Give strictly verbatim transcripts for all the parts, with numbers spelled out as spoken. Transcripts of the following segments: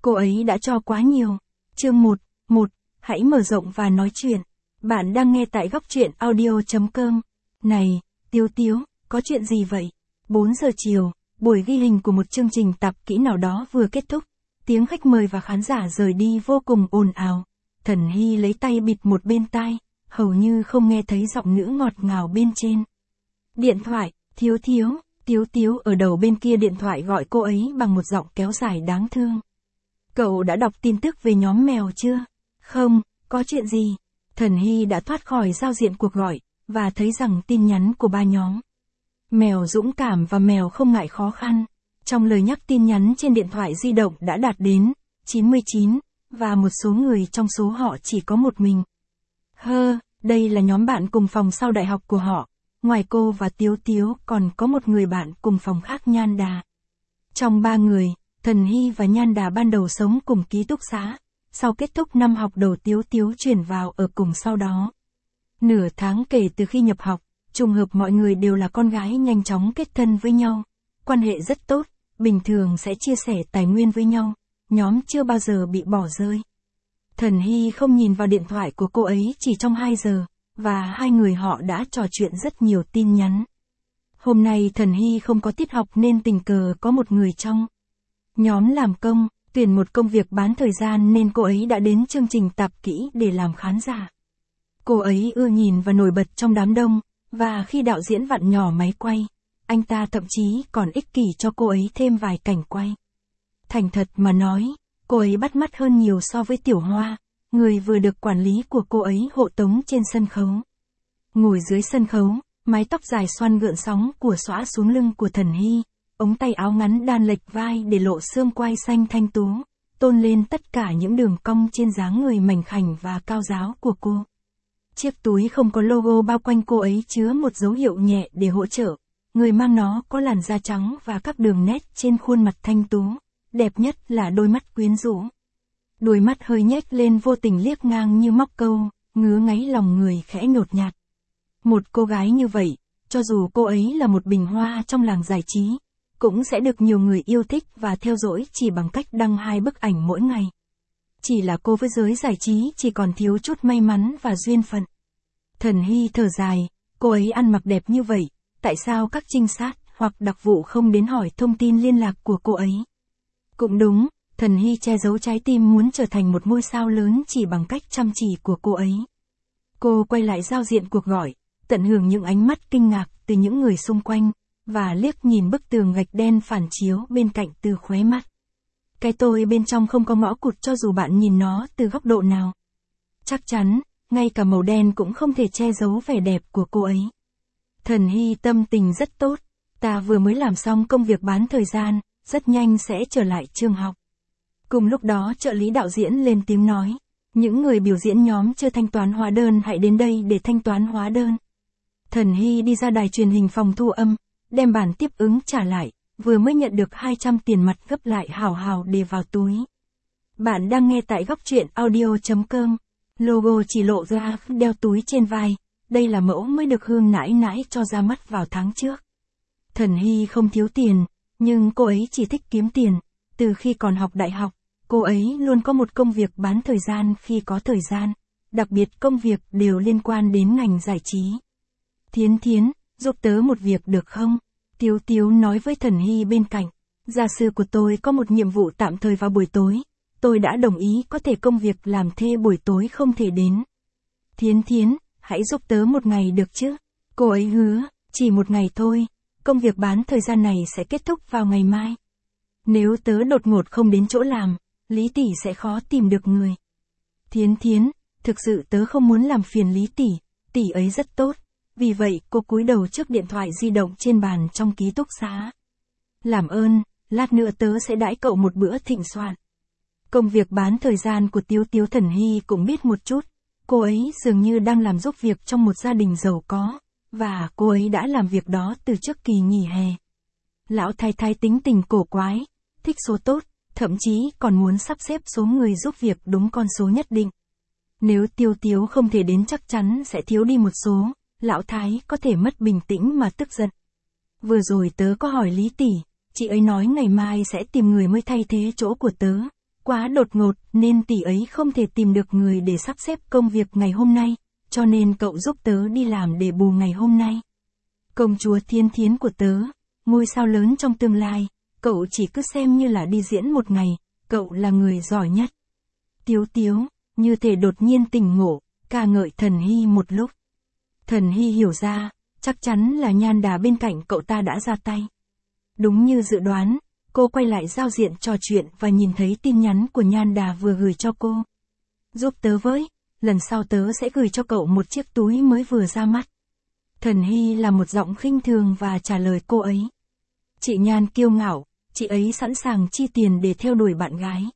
cô ấy đã cho quá nhiều. Chương một, một, hãy mở rộng và nói chuyện. Bạn đang nghe tại góc truyện audio chấm com. Này, Tiếu Tiếu, có chuyện gì vậy? bốn giờ chiều, buổi ghi hình của một chương trình tạp kỹ nào đó vừa kết thúc. Tiếng khách mời và khán giả rời đi vô cùng ồn ào. Thần Hy lấy tay bịt một bên tai, hầu như không nghe thấy giọng nữ ngọt ngào bên trên. Điện thoại, Thiếu Thiếu, Tiếu Tiếu ở đầu bên kia điện thoại gọi cô ấy bằng một giọng kéo dài đáng thương. Cậu đã đọc tin tức về nhóm mèo chưa? Không, có chuyện gì? Thần Hy đã thoát khỏi giao diện cuộc gọi, và thấy rằng tin nhắn của ba nhóm. Mèo dũng cảm và mèo không ngại khó khăn. Trong lời nhắc tin nhắn trên điện thoại di động đã đạt đến chín mươi chín, và một số người trong số họ chỉ có một mình. Hơ, đây là nhóm bạn cùng phòng sau đại học của họ. Ngoài cô và Tiếu Tiếu còn có một người bạn cùng phòng khác Nhan Đà. Trong ba người, Thần Hy và Nhan Đà ban đầu sống cùng ký túc xá. Sau kết thúc năm học đầu Tiếu Tiếu chuyển vào ở cùng sau đó. Nửa tháng kể từ khi nhập học, trùng hợp mọi người đều là con gái nhanh chóng kết thân với nhau. Quan hệ rất tốt, bình thường sẽ chia sẻ tài nguyên với nhau. Nhóm chưa bao giờ bị bỏ rơi. Thần Hy không nhìn vào điện thoại của cô ấy chỉ trong hai giờ, và hai người họ đã trò chuyện rất nhiều tin nhắn. Hôm nay Thần Hy không có tiết học nên tình cờ có một người trong nhóm làm công, tuyển một công việc bán thời gian nên cô ấy đã đến chương trình tạp kỹ để làm khán giả. Cô ấy ưa nhìn và nổi bật trong đám đông, và khi đạo diễn vặn nhỏ máy quay, anh ta thậm chí còn ích kỷ cho cô ấy thêm vài cảnh quay. Thành thật mà nói, cô ấy bắt mắt hơn nhiều so với Tiểu Hoa, người vừa được quản lý của cô ấy hộ tống trên sân khấu. Ngồi dưới sân khấu, mái tóc dài xoăn gợn sóng của xõa xuống lưng của Thần Hy, ống tay áo ngắn đan lệch vai để lộ xương quai xanh thanh tú, tôn lên tất cả những đường cong trên dáng người mảnh khảnh và cao ráo của cô. Chiếc túi không có logo bao quanh cô ấy chứa một dấu hiệu nhẹ để hỗ trợ. Người mang nó có làn da trắng và các đường nét trên khuôn mặt thanh tú. Đẹp nhất là đôi mắt quyến rũ. Đôi mắt hơi nhếch lên vô tình liếc ngang như móc câu, ngứa ngáy lòng người khẽ nhột nhạt. Một cô gái như vậy, cho dù cô ấy là một bình hoa trong làng giải trí, cũng sẽ được nhiều người yêu thích và theo dõi chỉ bằng cách đăng hai bức ảnh mỗi ngày. Chỉ là cô với giới giải trí chỉ còn thiếu chút may mắn và duyên phận. Thần Hy thở dài, cô ấy ăn mặc đẹp như vậy, tại sao các trinh sát hoặc đặc vụ không đến hỏi thông tin liên lạc của cô ấy? Cũng đúng, Thần Hy che giấu trái tim muốn trở thành một ngôi sao lớn chỉ bằng cách chăm chỉ của cô ấy. Cô quay lại giao diện cuộc gọi, tận hưởng những ánh mắt kinh ngạc từ những người xung quanh, và liếc nhìn bức tường gạch đen phản chiếu bên cạnh từ khóe mắt. Cái tôi bên trong không có ngõ cụt cho dù bạn nhìn nó từ góc độ nào. Chắc chắn, ngay cả màu đen cũng không thể che giấu vẻ đẹp của cô ấy. Thần Hy tâm tình rất tốt, ta vừa mới làm xong công việc bán thời gian, rất nhanh sẽ trở lại trường học. Cùng lúc đó trợ lý đạo diễn lên tiếng nói, những người biểu diễn nhóm chưa thanh toán hóa đơn hãy đến đây để thanh toán hóa đơn. Thần Hy đi ra đài truyền hình phòng thu âm, đem bản tiếp ứng trả lại, vừa mới nhận được hai trăm tiền mặt gấp lại hào hào để vào túi. Bạn đang nghe tại góc truyện audio chấm com. Logo chỉ lộ ra đeo túi trên vai, đây là mẫu mới được Hương nãi nãi cho ra mắt vào tháng trước. Thần Hy không thiếu tiền, nhưng cô ấy chỉ thích kiếm tiền. Từ khi còn học đại học, cô ấy luôn có một công việc bán thời gian khi có thời gian, đặc biệt công việc đều liên quan đến ngành giải trí. Thiến Thiến, giúp tớ một việc được không? Tiếu Tiếu nói với Thần Hy bên cạnh. Gia sư của tôi có một nhiệm vụ tạm thời vào buổi tối. Tôi đã đồng ý có thể công việc làm thê buổi tối không thể đến. Thiến Thiến, hãy giúp tớ một ngày được chứ? Cô ấy hứa, chỉ một ngày thôi, công việc bán thời gian này sẽ kết thúc vào ngày mai. Nếu tớ đột ngột không đến chỗ làm, Lý tỷ sẽ khó tìm được người. Thiến Thiến, thực sự tớ không muốn làm phiền Lý tỷ, tỷ ấy rất tốt. Vì vậy cô cúi đầu trước điện thoại di động trên bàn trong ký túc xá. Làm ơn, lát nữa tớ sẽ đãi cậu một bữa thịnh soạn. Công việc bán thời gian của Tiếu Tiếu Thần Hy cũng biết một chút. Cô ấy dường như đang làm giúp việc trong một gia đình giàu có, và cô ấy đã làm việc đó từ trước kỳ nghỉ hè. Lão thái thái tính tình cổ quái, thích số tốt, thậm chí còn muốn sắp xếp số người giúp việc đúng con số nhất định. Nếu Tiếu Tiếu không thể đến chắc chắn sẽ thiếu đi một số, lão thái có thể mất bình tĩnh mà tức giận. Vừa rồi tớ có hỏi Lý tỷ, chị ấy nói ngày mai sẽ tìm người mới thay thế chỗ của tớ. Quá đột ngột nên tỷ ấy không thể tìm được người để sắp xếp công việc ngày hôm nay, cho nên cậu giúp tớ đi làm để bù ngày hôm nay. Công chúa Thiên Thiến của tớ, ngôi sao lớn trong tương lai, cậu chỉ cứ xem như là đi diễn một ngày, cậu là người giỏi nhất. Tiếu Tiếu, như thể đột nhiên tỉnh ngộ, ca ngợi Thần Hy một lúc. Thần Hy hiểu ra, chắc chắn là Nhan Đà bên cạnh cậu ta đã ra tay. Đúng như dự đoán, cô quay lại giao diện trò chuyện và nhìn thấy tin nhắn của Nhan Đà vừa gửi cho cô. Giúp tớ với, lần sau tớ sẽ gửi cho cậu một chiếc túi mới vừa ra mắt. Thần Hy là một giọng khinh thường và trả lời cô ấy. Chị Nhan kiêu ngạo, chị ấy sẵn sàng chi tiền để theo đuổi bạn gái.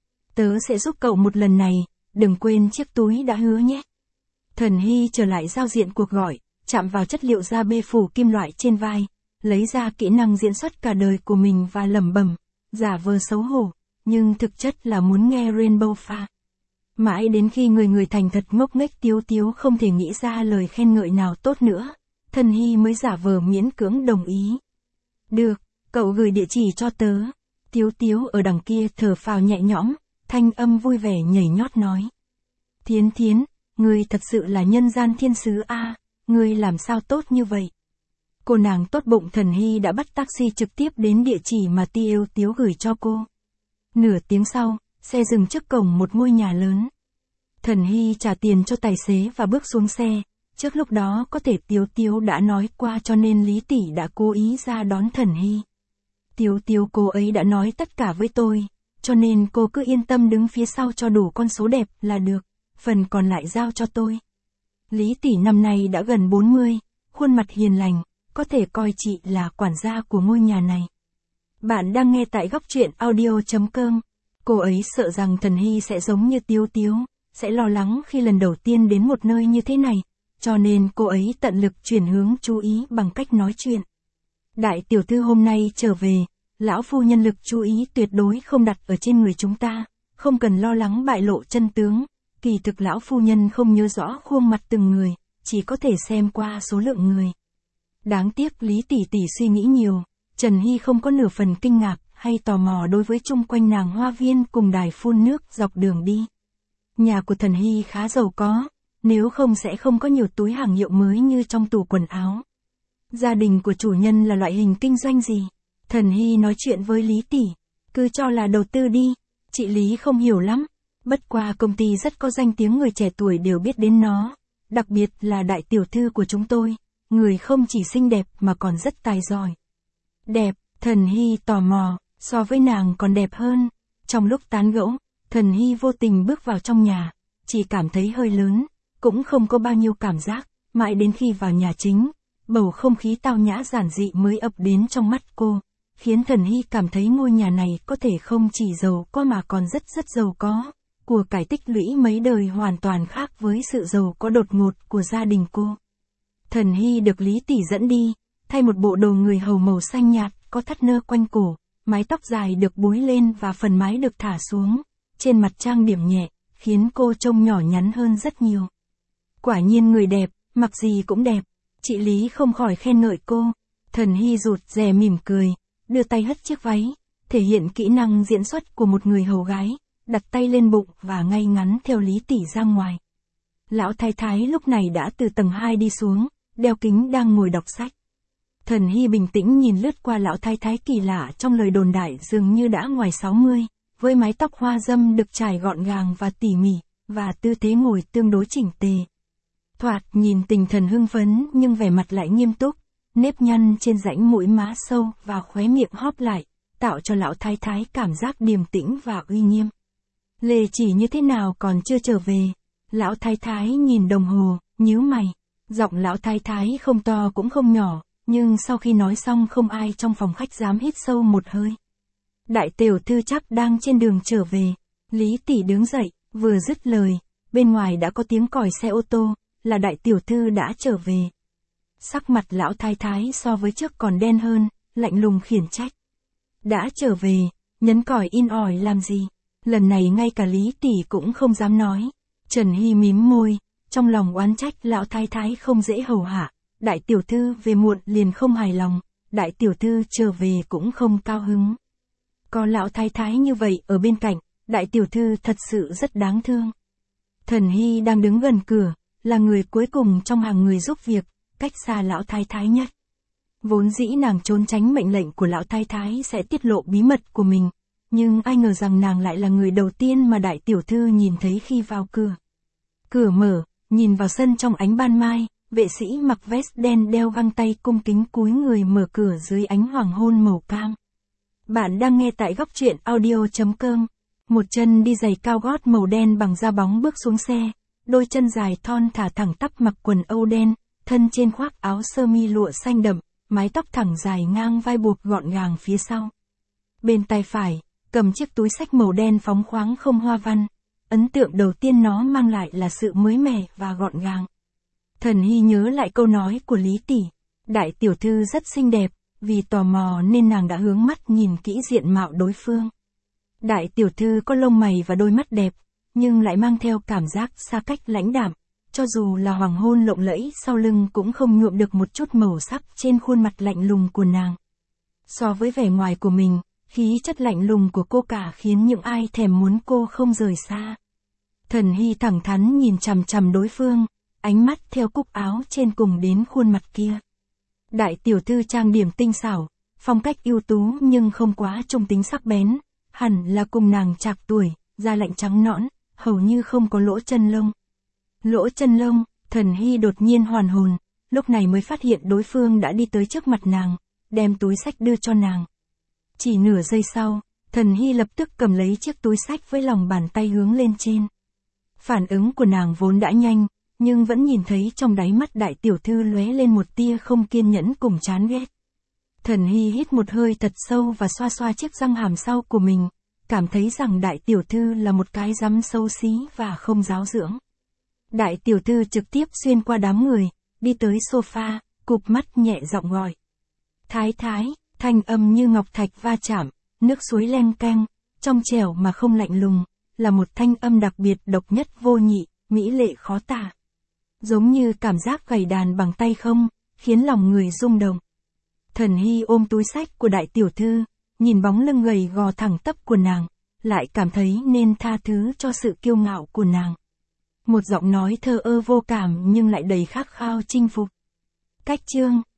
Tớ sẽ giúp cậu một lần này, đừng quên chiếc túi đã hứa nhé. Thần Hy trở lại giao diện cuộc gọi, chạm vào chất liệu da bê phủ kim loại trên vai, lấy ra kỹ năng diễn xuất cả đời của mình và lẩm bẩm, giả vờ xấu hổ, nhưng thực chất là muốn nghe Rainbow pha. Mãi đến khi người người thành thật ngốc nghếch Tiếu Tiếu không thể nghĩ ra lời khen ngợi nào tốt nữa, Thần Hy mới giả vờ miễn cưỡng đồng ý. Được, cậu gửi địa chỉ cho tớ. Tiếu Tiếu ở đằng kia thở phào nhẹ nhõm, thanh âm vui vẻ nhảy nhót nói. Thiến Thiến, ngươi thật sự là nhân gian thiên sứ a, ngươi làm sao tốt như vậy? Cô nàng tốt bụng Thần Hy đã bắt taxi trực tiếp đến địa chỉ mà Tiếu Tiếu gửi cho cô. Nửa tiếng sau, xe dừng trước cổng một ngôi nhà lớn. Thần Hy trả tiền cho tài xế và bước xuống xe. Trước lúc đó có thể Tiếu Tiếu đã nói qua cho nên Lý Tỷ đã cố ý ra đón Thần Hy. Tiếu Tiếu cô ấy đã nói tất cả với tôi, cho nên cô cứ yên tâm đứng phía sau cho đủ con số đẹp là được, phần còn lại giao cho tôi. Lý Tỷ năm nay đã gần bốn mươi, khuôn mặt hiền lành, có thể coi chị là quản gia của ngôi nhà này. Bạn đang nghe tại góc truyện audio chấm com. Cô ấy sợ rằng Thần Hy sẽ giống như Tiếu Tiếu, sẽ lo lắng khi lần đầu tiên đến một nơi như thế này, cho nên cô ấy tận lực chuyển hướng chú ý bằng cách nói chuyện. Đại tiểu thư hôm nay trở về, lão phu nhân lực chú ý tuyệt đối không đặt ở trên người chúng ta, không cần lo lắng bại lộ chân tướng, kỳ thực lão phu nhân không nhớ rõ khuôn mặt từng người, chỉ có thể xem qua số lượng người. Đáng tiếc Lý Tỷ Tỷ suy nghĩ nhiều, Trần Hy không có nửa phần kinh ngạc hay tò mò đối với chung quanh nàng hoa viên cùng đài phun nước dọc đường đi. Nhà của Thần Hy khá giàu có, nếu không sẽ không có nhiều túi hàng hiệu mới như trong tủ quần áo. Gia đình của chủ nhân là loại hình kinh doanh gì? Thần Hy nói chuyện với Lý Tỷ, cứ cho là đầu tư đi, chị Lý không hiểu lắm, bất qua công ty rất có danh tiếng, người trẻ tuổi đều biết đến nó, đặc biệt là đại tiểu thư của chúng tôi, người không chỉ xinh đẹp mà còn rất tài giỏi. Đẹp, Thần Hy tò mò, so với nàng còn đẹp hơn. Trong lúc tán gẫu, Thần Hy vô tình bước vào trong nhà, chỉ cảm thấy hơi lớn, cũng không có bao nhiêu cảm giác, mãi đến khi vào nhà chính, bầu không khí tao nhã giản dị mới ập đến trong mắt cô, khiến Thần Hy cảm thấy ngôi nhà này có thể không chỉ giàu có mà còn rất rất giàu có, của cải tích lũy mấy đời hoàn toàn khác với sự giàu có đột ngột của gia đình cô. Thần Hy được Lý Tỷ dẫn đi, thay một bộ đồ người hầu màu xanh nhạt, có thắt nơ quanh cổ, mái tóc dài được búi lên và phần mái được thả xuống, trên mặt trang điểm nhẹ, khiến cô trông nhỏ nhắn hơn rất nhiều. Quả nhiên người đẹp, mặc gì cũng đẹp, chị Lý không khỏi khen ngợi cô. Thần Hy rụt rè mỉm cười, đưa tay hất chiếc váy, thể hiện kỹ năng diễn xuất của một người hầu gái, đặt tay lên bụng và ngay ngắn theo Lý Tỷ ra ngoài. Lão thái thái lúc này đã từ tầng hai đi xuống, đeo kính đang ngồi đọc sách. Thần Hy bình tĩnh nhìn lướt qua lão thái thái kỳ lạ trong lời đồn đại dường như đã ngoài sáu mươi, với mái tóc hoa dâm được trải gọn gàng và tỉ mỉ, và tư thế ngồi tương đối chỉnh tề. Thoạt nhìn tinh thần hưng phấn nhưng vẻ mặt lại nghiêm túc, nếp nhăn trên rãnh mũi má sâu và khóe miệng hóp lại, tạo cho lão thái thái cảm giác điềm tĩnh và uy nghiêm. Lê Chỉ như thế nào còn chưa trở về? Lão thái thái nhìn đồng hồ, nhíu mày. Giọng lão thái thái không to cũng không nhỏ, nhưng sau khi nói xong không ai trong phòng khách dám hít sâu một hơi. Đại tiểu thư chắc đang trên đường trở về. Lý Tỷ đứng dậy, vừa dứt lời, bên ngoài đã có tiếng còi xe ô tô, là đại tiểu thư đã trở về. Sắc mặt lão thái thái so với trước còn đen hơn, lạnh lùng khiển trách. Đã trở về, nhấn còi in ỏi làm gì? Lần này ngay cả Lý Tỷ cũng không dám nói. Trần Hy mím môi, trong lòng oán trách lão thái thái không dễ hầu hạ. Đại tiểu thư về muộn liền không hài lòng, đại tiểu thư trở về cũng không cao hứng. Có lão thái thái như vậy ở bên cạnh, đại tiểu thư thật sự rất đáng thương. Thần Hy đang đứng gần cửa, là người cuối cùng trong hàng người giúp việc, cách xa lão thái thái nhất. Vốn dĩ nàng trốn tránh mệnh lệnh của lão thái thái sẽ tiết lộ bí mật của mình, nhưng ai ngờ rằng nàng lại là người đầu tiên mà đại tiểu thư nhìn thấy khi vào cửa. Cửa mở, nhìn vào sân trong ánh ban mai, vệ sĩ mặc vest đen đeo găng tay cung kính cúi người mở cửa dưới ánh hoàng hôn màu cam. Bạn đang nghe tại góc truyện audio chấm com. Một chân đi giày cao gót màu đen bằng da bóng bước xuống xe, đôi chân dài thon thả thẳng tắp mặc quần âu đen, thân trên khoác áo sơ mi lụa xanh đậm, mái tóc thẳng dài ngang vai buộc gọn gàng phía sau. Bên tay phải, cầm chiếc túi xách màu đen phóng khoáng không hoa văn. Ấn tượng đầu tiên nó mang lại là sự mới mẻ và gọn gàng. Thần Hy nhớ lại câu nói của Lý Tỷ, đại tiểu thư rất xinh đẹp, vì tò mò nên nàng đã hướng mắt nhìn kỹ diện mạo đối phương. Đại tiểu thư có lông mày và đôi mắt đẹp, nhưng lại mang theo cảm giác xa cách lãnh đạm, cho dù là hoàng hôn lộng lẫy sau lưng cũng không nhuộm được một chút màu sắc trên khuôn mặt lạnh lùng của nàng. So với vẻ ngoài của mình, khí chất lạnh lùng của cô cả khiến những ai thèm muốn cô không rời xa. Thần Hy thẳng thắn nhìn chằm chằm đối phương, ánh mắt theo cúc áo trên cùng đến khuôn mặt kia. Đại tiểu thư trang điểm tinh xảo, phong cách ưu tú nhưng không quá trung tính sắc bén, hẳn là cùng nàng trạc tuổi, da lạnh trắng nõn, hầu như không có lỗ chân lông. Lỗ chân lông, Thần Hy đột nhiên hoàn hồn, lúc này mới phát hiện đối phương đã đi tới trước mặt nàng, đem túi xách đưa cho nàng. Chỉ nửa giây sau, Thần Hy lập tức cầm lấy chiếc túi xách với lòng bàn tay hướng lên trên. Phản ứng của nàng vốn đã nhanh, nhưng vẫn nhìn thấy trong đáy mắt đại tiểu thư lóe lên một tia không kiên nhẫn cùng chán ghét. Thần Hy hít một hơi thật sâu và xoa xoa chiếc răng hàm sau của mình, cảm thấy rằng đại tiểu thư là một cái rắm xấu xí và không giáo dưỡng. Đại tiểu thư trực tiếp xuyên qua đám người, đi tới sofa, cụp mắt nhẹ giọng gọi. Thái thái, thanh âm như ngọc thạch va chạm, nước suối leng keng, trong trẻo mà không lạnh lùng, là một thanh âm đặc biệt độc nhất vô nhị, mỹ lệ khó tả. Giống như cảm giác gảy đàn bằng tay không, khiến lòng người rung động. Thần Hy ôm túi xách của đại tiểu thư, nhìn bóng lưng gầy gò thẳng tắp của nàng, lại cảm thấy nên tha thứ cho sự kiêu ngạo của nàng. Một giọng nói thờ ơ vô cảm nhưng lại đầy khát khao chinh phục. Cách chương